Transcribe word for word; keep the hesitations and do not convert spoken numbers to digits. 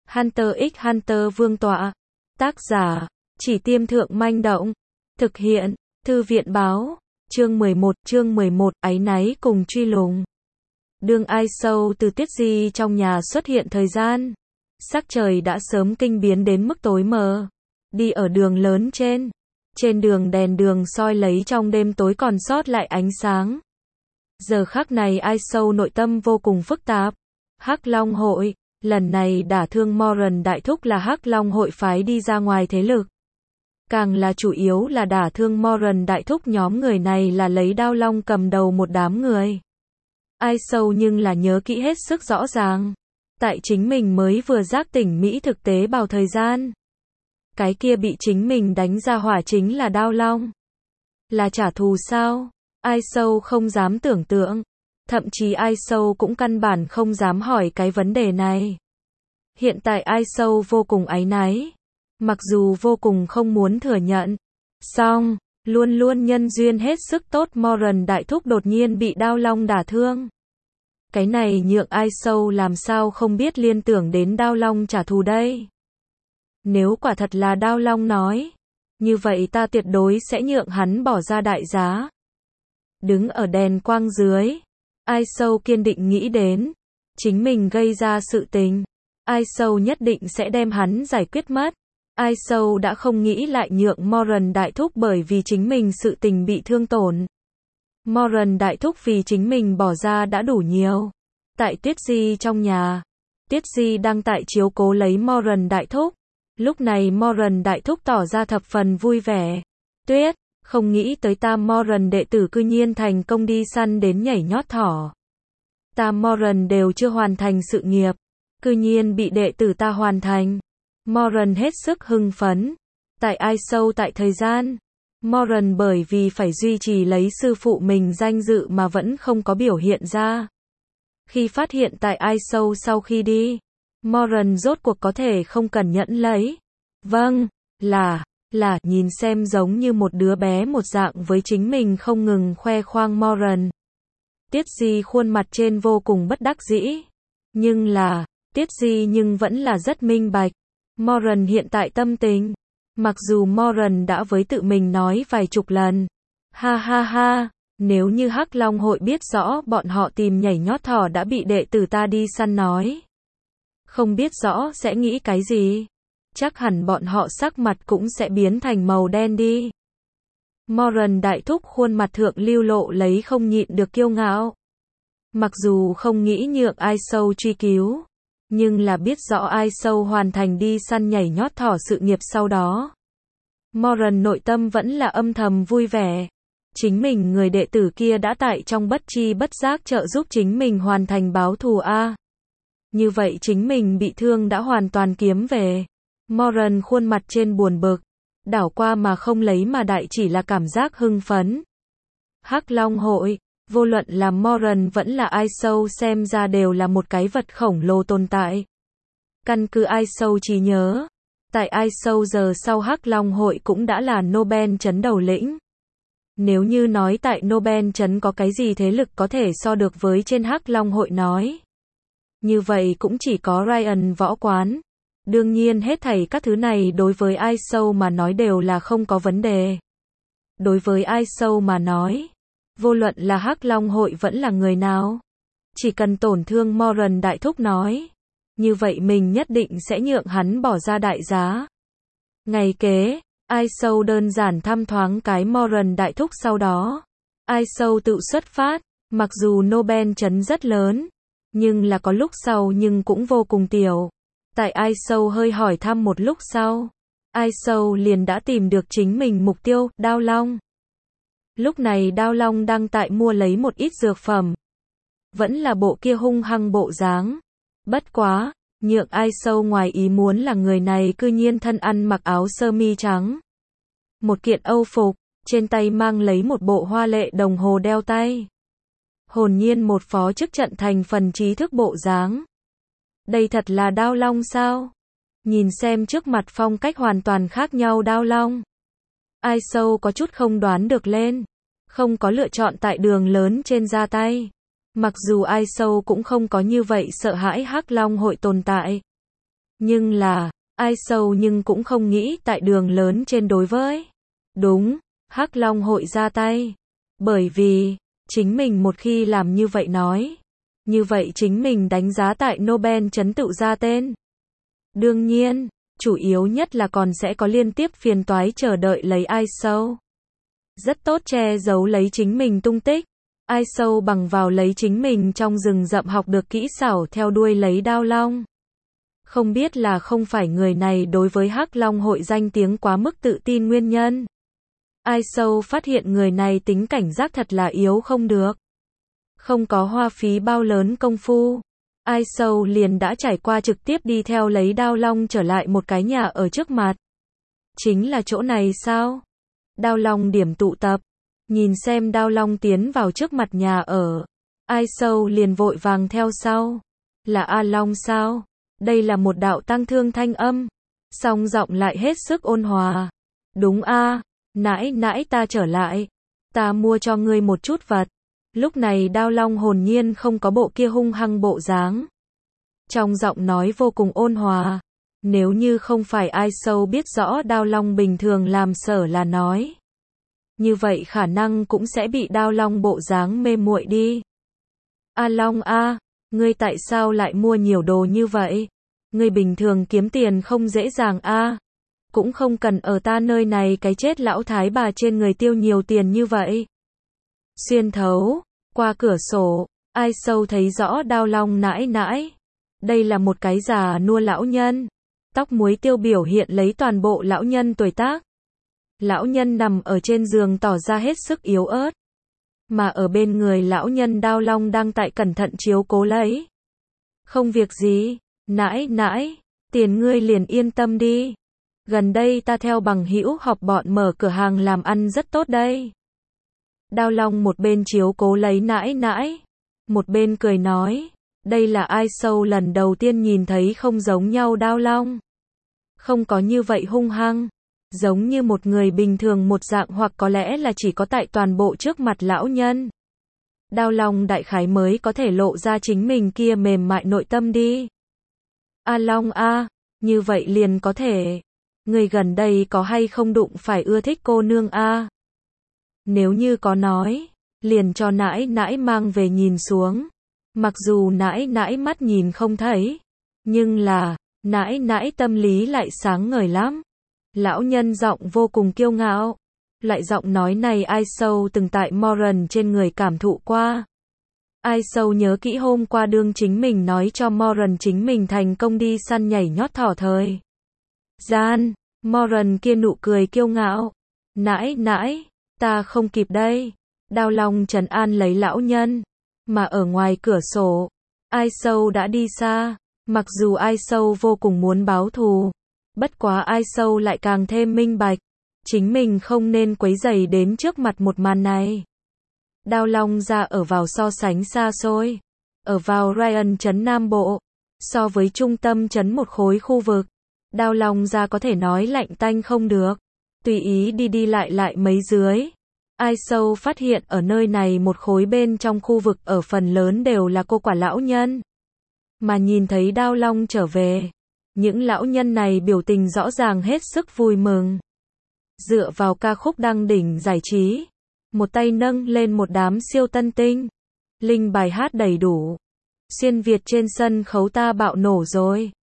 Hunter x Hunter Vương tọa. Tác giả, Chỉ Tiêm Thượng Manh Động. Thực hiện, Thư viện Báo. Chương mười một, chương mười một, áy náy cùng truy lùng. Đương ai sâu từ Tuyết Di trong nhà xuất hiện thời gian. Sắc trời đã sớm kinh biến đến mức tối mờ. Đi ở đường lớn trên. Trên đường đèn đường soi lấy trong đêm tối còn sót lại ánh sáng. Giờ khắc này ai sâu nội tâm vô cùng phức tạp. Hắc Long hội, lần này đả thương Moran đại thúc là Hắc Long hội phái đi ra ngoài thế lực. Càng là chủ yếu là đả thương Moran đại thúc, nhóm người này là lấy đao long cầm đầu một đám người. Ai sâu nhưng là nhớ kỹ hết sức rõ ràng. Tại chính mình mới vừa giác tỉnh Mỹ thực tế bào thời gian. Cái kia bị chính mình đánh ra hỏa chính là đao long. Là trả thù sao? Ai sâu không dám tưởng tượng. Thậm chí ai sâu cũng căn bản không dám hỏi cái vấn đề này. Hiện tại ai sâu vô cùng áy náy. Mặc dù vô cùng không muốn thừa nhận. Song, luôn luôn nhân duyên hết sức tốt Moran đại thúc đột nhiên bị đao long đả thương. Cái này nhượng ai sâu làm sao không biết liên tưởng đến đao long trả thù đây. Nếu quả thật là đao long nói, như vậy ta tuyệt đối sẽ nhượng hắn bỏ ra đại giá. Đứng ở đèn quang dưới, ai sâu kiên định nghĩ đến, chính mình gây ra sự tình, ai sâu nhất định sẽ đem hắn giải quyết mất. Ai sâu đã không nghĩ lại nhượng Moran đại thúc bởi vì chính mình sự tình bị thương tổn. Moran đại thúc vì chính mình bỏ ra đã đủ nhiều. Tại Tuyết Di trong nhà, Tuyết Di đang tại chiếu cố lấy Moran đại thúc. Lúc này Moran đại thúc tỏ ra thập phần vui vẻ. Tuyết, không nghĩ tới Tam Moran đệ tử cư nhiên thành công đi săn đến nhảy nhót thỏ. Tam Moran đều chưa hoàn thành sự nghiệp, cư nhiên bị đệ tử ta hoàn thành. Moran hết sức hưng phấn. Tại ai sâu tại thời gian, Moran bởi vì phải duy trì lấy sư phụ mình danh dự mà vẫn không có biểu hiện ra. Khi phát hiện tại ai sâu sau khi đi, Moran rốt cuộc có thể không cần nhẫn lấy. Vâng, là, là, nhìn xem giống như một đứa bé một dạng với chính mình không ngừng khoe khoang Moran. Tiết Di khuôn mặt trên vô cùng bất đắc dĩ. Nhưng là, Tiết Di nhưng vẫn là rất minh bạch. Moran hiện tại tâm tình. Mặc dù Moran đã với tự mình nói vài chục lần. Ha ha ha, nếu như Hắc Long hội biết rõ bọn họ tìm nhảy nhót thỏ đã bị đệ tử ta đi săn nói. Không biết rõ sẽ nghĩ cái gì. Chắc hẳn bọn họ sắc mặt cũng sẽ biến thành màu đen đi. Moran đại thúc khuôn mặt thượng lưu lộ lấy không nhịn được kiêu ngạo. Mặc dù không nghĩ nhượng ai sâu truy cứu. Nhưng là biết rõ ai sâu hoàn thành đi săn nhảy nhót thỏ sự nghiệp sau đó. Moran nội tâm vẫn là âm thầm vui vẻ. Chính mình người đệ tử kia đã tại trong bất chi bất giác trợ giúp chính mình hoàn thành báo thù a. Như vậy chính mình bị thương đã hoàn toàn kiếm về. Moran khuôn mặt trên buồn bực. Đảo qua mà không lấy mà đại chỉ là cảm giác hưng phấn. Hắc Long hội. Vô luận là Moran vẫn là ai sâu xem ra đều là một cái vật khổng lồ tồn tại. Căn cứ ai sâu trí nhớ. Tại ai sâu giờ sau Hắc Long hội cũng đã là Nobel trấn đầu lĩnh. Nếu như nói tại Nobel trấn có cái gì thế lực có thể so được với trên Hắc Long hội nói. Như vậy cũng chỉ có Ryan võ quán. Đương nhiên hết thảy các thứ này đối với ai sâu mà nói đều là không có vấn đề. Đối với ai sâu mà nói. Vô luận là Hắc Long hội vẫn là người nào. Chỉ cần tổn thương Moran đại thúc nói. Như vậy mình nhất định sẽ nhượng hắn bỏ ra đại giá. Ngày kế, ai sâu đơn giản thăm thoáng cái Moran đại thúc sau đó. Ai sâu tự xuất phát, mặc dù Nobel trấn rất lớn. Nhưng là có lúc sau nhưng cũng vô cùng tiểu. Tại ai sâu hơi hỏi thăm một lúc sau. Ai sâu liền đã tìm được chính mình mục tiêu, đao long. Lúc này đao long đang tại mua lấy một ít dược phẩm. Vẫn là bộ kia hung hăng bộ dáng. Bất quá, nhượng ai sâu ngoài ý muốn là người này cư nhiên thân ăn mặc áo sơ mi trắng. Một kiện âu phục, trên tay mang lấy một bộ hoa lệ đồng hồ đeo tay. Hồn nhiên một phó chức trận thành phần trí thức bộ dáng. Đây thật là đao long sao? Nhìn xem trước mặt phong cách hoàn toàn khác nhau đao long. Ai sâu có chút không đoán được lên. Không có lựa chọn tại đường lớn trên ra tay. Mặc dù ai sâu cũng không có như vậy sợ hãi Hắc Long hội tồn tại. Nhưng là, ai sâu nhưng cũng không nghĩ tại đường lớn trên đối với. Đúng, Hắc Long hội ra tay. Bởi vì, chính mình một khi làm như vậy nói. Như vậy chính mình đánh giá tại Nobel trấn tự ra tên. Đương nhiên, chủ yếu nhất là còn sẽ có liên tiếp phiền toái chờ đợi lấy ai sâu. Rất tốt che giấu lấy chính mình tung tích. Ai sâu bằng vào lấy chính mình trong rừng rậm học được kỹ xảo theo đuôi lấy đao long. Không biết là không phải người này đối với Hắc Long hội danh tiếng quá mức tự tin nguyên nhân. Ai sâu phát hiện người này tính cảnh giác thật là yếu không được. Không có hoa phí bao lớn công phu. Ai sâu liền đã trải qua trực tiếp đi theo lấy đao long trở lại một cái nhà ở trước mặt. Chính là chỗ này sao? Đao long điểm tụ tập. Nhìn xem đao long tiến vào trước mặt nhà ở. Ai sâu liền vội vàng theo sau. Là A Long sao? Đây là một đạo tăng thương thanh âm. Song giọng lại hết sức ôn hòa. Đúng a, nãi nãi ta trở lại. Ta mua cho ngươi một chút vật. Lúc này đao long hồn nhiên không có bộ kia hung hăng bộ dáng. Trong giọng nói vô cùng ôn hòa. Nếu như không phải ai sâu biết rõ đao long bình thường làm sở là nói. Như vậy khả năng cũng sẽ bị đao long bộ dáng mê muội đi. A Long a, ngươi tại sao lại mua nhiều đồ như vậy? Ngươi bình thường kiếm tiền không dễ dàng a, cũng không cần ở ta nơi này cái chết lão thái bà trên người tiêu nhiều tiền như vậy. Xuyên thấu qua cửa sổ, ai sâu thấy rõ đao long nãi nãi. Đây là một cái già nua lão nhân. Tóc muối tiêu biểu hiện lấy toàn bộ lão nhân tuổi tác. Lão nhân nằm ở trên giường tỏ ra hết sức yếu ớt. Mà ở bên người lão nhân đao long đang tại cẩn thận chiếu cố lấy. Không việc gì, nãi nãi, tiền ngươi liền yên tâm đi. Gần đây ta theo bằng hữu họp bọn mở cửa hàng làm ăn rất tốt đây. Đao long một bên chiếu cố lấy nãi nãi, một bên cười nói, đây là ai sâu lần đầu tiên nhìn thấy không giống nhau đao long. Không có như vậy hung hăng, giống như một người bình thường một dạng hoặc có lẽ là chỉ có tại toàn bộ trước mặt lão nhân. Đao long đại khái mới có thể lộ ra chính mình kia mềm mại nội tâm đi. A Long a, như vậy liền có thể. Người gần đây có hay không đụng phải ưa thích cô nương a? Nếu như có nói, liền cho nãi nãi mang về nhìn xuống. Mặc dù nãi nãi mắt nhìn không thấy, nhưng là, nãi nãi tâm lý lại sáng ngời lắm. Lão nhân giọng vô cùng kiêu ngạo. Loại giọng nói này ai sâu từng tại Moran trên người cảm thụ qua. Ai sâu nhớ kỹ hôm qua đương chính mình nói cho Moran chính mình thành công đi săn nhảy nhót thỏ thời gian. Moran kia nụ cười kiêu ngạo. Nãi nãi, ta không kịp đây. Đao long trấn an lấy lão nhân. Mà ở ngoài cửa sổ, ai sâu đã đi xa. Mặc dù ai sâu vô cùng muốn báo thù. Bất quá ai sâu lại càng thêm minh bạch. Chính mình không nên quấy rầy đến trước mặt một màn này. Đao long ra ở vào so sánh xa xôi. Ở vào Ryan trấn Nam Bộ. So với trung tâm trấn một khối khu vực. Đao long ra có thể nói lạnh tanh không được. Tùy ý đi đi lại lại mấy dưới. Ai sâu phát hiện ở nơi này một khối bên trong khu vực ở phần lớn đều là cô quả lão nhân. Mà nhìn thấy đao long trở về. Những lão nhân này biểu tình rõ ràng hết sức vui mừng. Dựa vào ca khúc đăng đỉnh giải trí. Một tay nâng lên một đám siêu tân tinh. Linh bài hát đầy đủ. Xuyên Việt trên sân khấu ta bạo nổ rồi.